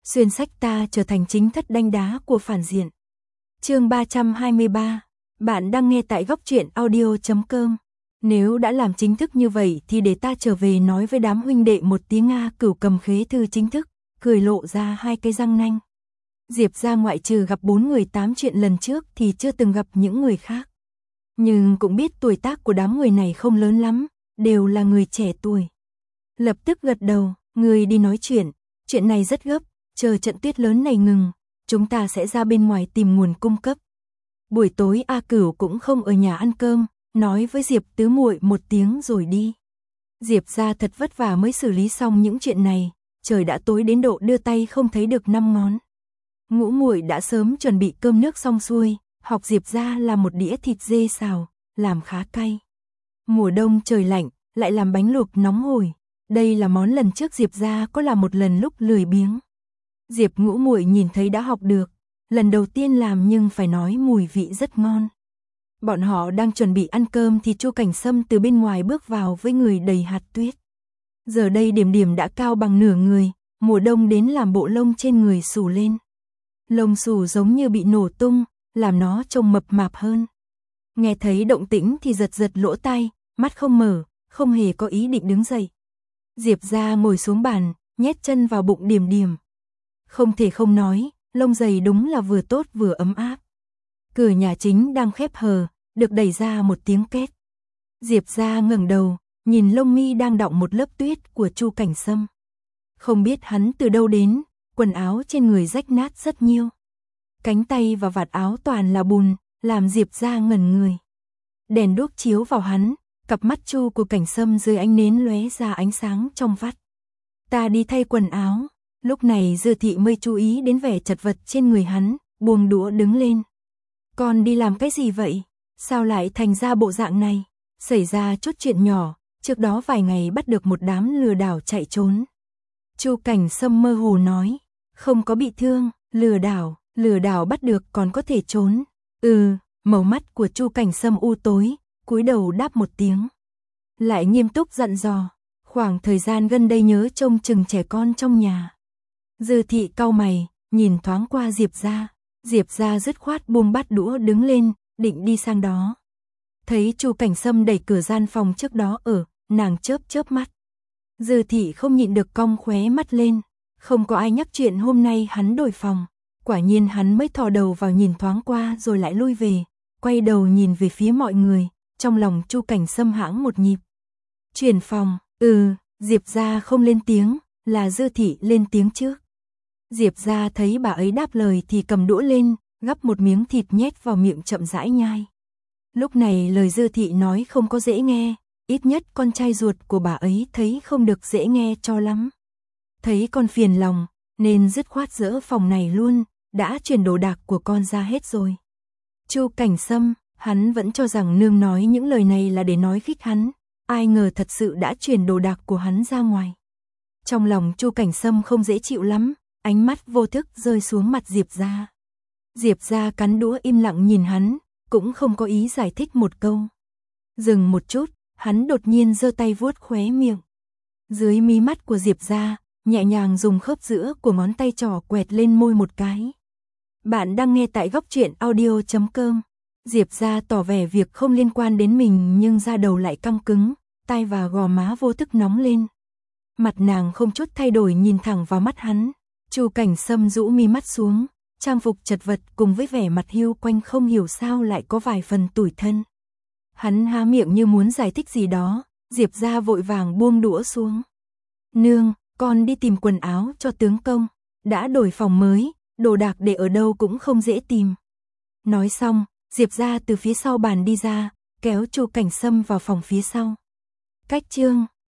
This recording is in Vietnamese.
xuyên sách ta trở thành chính thất đanh đá của phản diện. Chương 323. Bạn đang nghe tại góc truyện audio.com. Nếu đã làm chính thức như vậy thì để ta trở về nói với đám huynh đệ một tiếng Nga. Cửu cầm khế thư chính thức, cười lộ ra hai cái răng nanh. Diệp ra ngoại trừ gặp 4 người 8 chuyện lần trước thì chưa từng gặp những người khác. Nhưng cũng biết tuổi tác của đám người này không lớn lắm, đều là người trẻ tuổi. Lập tức gật đầu, người đi nói chuyện này rất gấp, chờ trận tuyết lớn này ngừng, chúng ta sẽ ra bên ngoài tìm nguồn cung cấp. Buổi tối A Cửu cũng không ở nhà ăn cơm, nói với Diệp tứ muội một tiếng rồi đi. Diệp ra thật vất vả mới xử lý xong những chuyện này, trời đã tối đến độ đưa tay không thấy được 5 ngón. Ngũ muội đã sớm chuẩn bị cơm nước xong xuôi, học Diệp ra làm một đĩa thịt dê xào, làm khá cay. Mùa đông trời lạnh, lại làm bánh luộc nóng hổi. Đây là món lần trước Diệp ra có làm một lần lúc lười biếng. Diệp ngũ muội nhìn thấy đã học được, lần đầu tiên làm nhưng phải nói mùi vị rất ngon. Bọn họ đang chuẩn bị ăn cơm thì Chu Cảnh Sâm từ bên ngoài bước vào với người đầy hạt tuyết. Giờ đây Điểm Điểm đã cao bằng nửa người, mùa đông đến làm bộ lông trên người xù lên. Lông xù giống như bị nổ tung, làm nó trông mập mạp hơn. Nghe thấy động tĩnh thì giật giật lỗ tai, mắt không mở, không hề có ý định đứng dậy. Diệp ra ngồi xuống bàn, nhét chân vào bụng Điểm Điểm. Không thể không nói, lông dày đúng là vừa tốt vừa ấm áp. Cửa nhà chính đang khép hờ, được đẩy ra một tiếng két. Diệp ra ngẩng đầu, nhìn lông mi đang đọng một lớp tuyết của Chu Cảnh Sâm. Không biết hắn từ đâu đến, quần áo trên người rách nát rất nhiều. Cánh tay và vạt áo toàn là bùn, làm Diệp ra ngẩn người. Đèn đuốc chiếu vào hắn, cặp mắt Chu của Cảnh Sâm dưới ánh nến lóe ra ánh sáng trong vắt. Ta đi thay quần áo. Lúc này Dư Thị mới chú ý đến vẻ chật vật trên người hắn, buông đũa đứng lên. Con đi làm cái gì vậy? Sao lại thành ra bộ dạng này? Xảy ra chút chuyện nhỏ, trước đó vài ngày bắt được một đám lừa đảo chạy trốn. Chu Cảnh Sâm mơ hồ nói, không có bị thương, lừa đảo bắt được còn có thể trốn. Màu mắt của Chu Cảnh Sâm u tối, cúi đầu đáp một tiếng. Lại nghiêm túc dặn dò, khoảng thời gian gần đây nhớ trông chừng trẻ con trong nhà. Dư Thị cau mày, nhìn thoáng qua Diệp ra dứt khoát buông bát đũa đứng lên, định đi sang đó. Thấy Chu Cảnh Sâm đẩy cửa gian phòng trước đó ở, nàng chớp mắt. Dư Thị không nhịn được cong khóe mắt lên, không có ai nhắc chuyện hôm nay hắn đổi phòng. Quả nhiên hắn mới thò đầu vào nhìn thoáng qua rồi lại lui về, quay đầu nhìn về phía mọi người, trong lòng Chu Cảnh Sâm hãng một nhịp. Chuyển phòng, Diệp ra không lên tiếng, là Dư Thị lên tiếng trước. Diệp ra thấy bà ấy đáp lời thì cầm đũa lên, gắp một miếng thịt nhét vào miệng chậm rãi nhai. Lúc này lời Dư Thị nói không có dễ nghe, ít nhất con trai ruột của bà ấy thấy không được dễ nghe cho lắm. Thấy con phiền lòng, nên dứt khoát dỡ phòng này luôn, đã chuyển đồ đạc của con ra hết rồi. Chu Cảnh Sâm, hắn vẫn cho rằng nương nói những lời này là để nói khích hắn, ai ngờ thật sự đã chuyển đồ đạc của hắn ra ngoài. Trong lòng Chu Cảnh Sâm không dễ chịu lắm, ánh mắt vô thức rơi xuống mặt Diệp ra. Diệp ra cắn đũa im lặng nhìn hắn, cũng không có ý giải thích một câu. Dừng một chút, hắn đột nhiên giơ tay vuốt khóe miệng. Dưới mí mắt của Diệp ra, nhẹ nhàng dùng khớp giữa của ngón tay trỏ quẹt lên môi một cái. Bạn đang nghe tại góc truyện audio.com. Diệp ra tỏ vẻ việc không liên quan đến mình nhưng da đầu lại căng cứng, tai và gò má vô thức nóng lên. Mặt nàng không chút thay đổi nhìn thẳng vào mắt hắn. Chu Cảnh Sâm rũ mi mắt xuống, trang phục chật vật cùng với vẻ mặt hiu quanh không hiểu sao lại có vài phần tủi thân. Hắn há miệng như muốn giải thích gì đó, Diệp ra vội vàng buông đũa xuống. Nương, con đi tìm quần áo cho tướng công, đã đổi phòng mới, đồ đạc để ở đâu cũng không dễ tìm. Nói xong, Diệp ra từ phía sau bàn đi ra, kéo Chu Cảnh Sâm vào phòng phía sau. Cách chương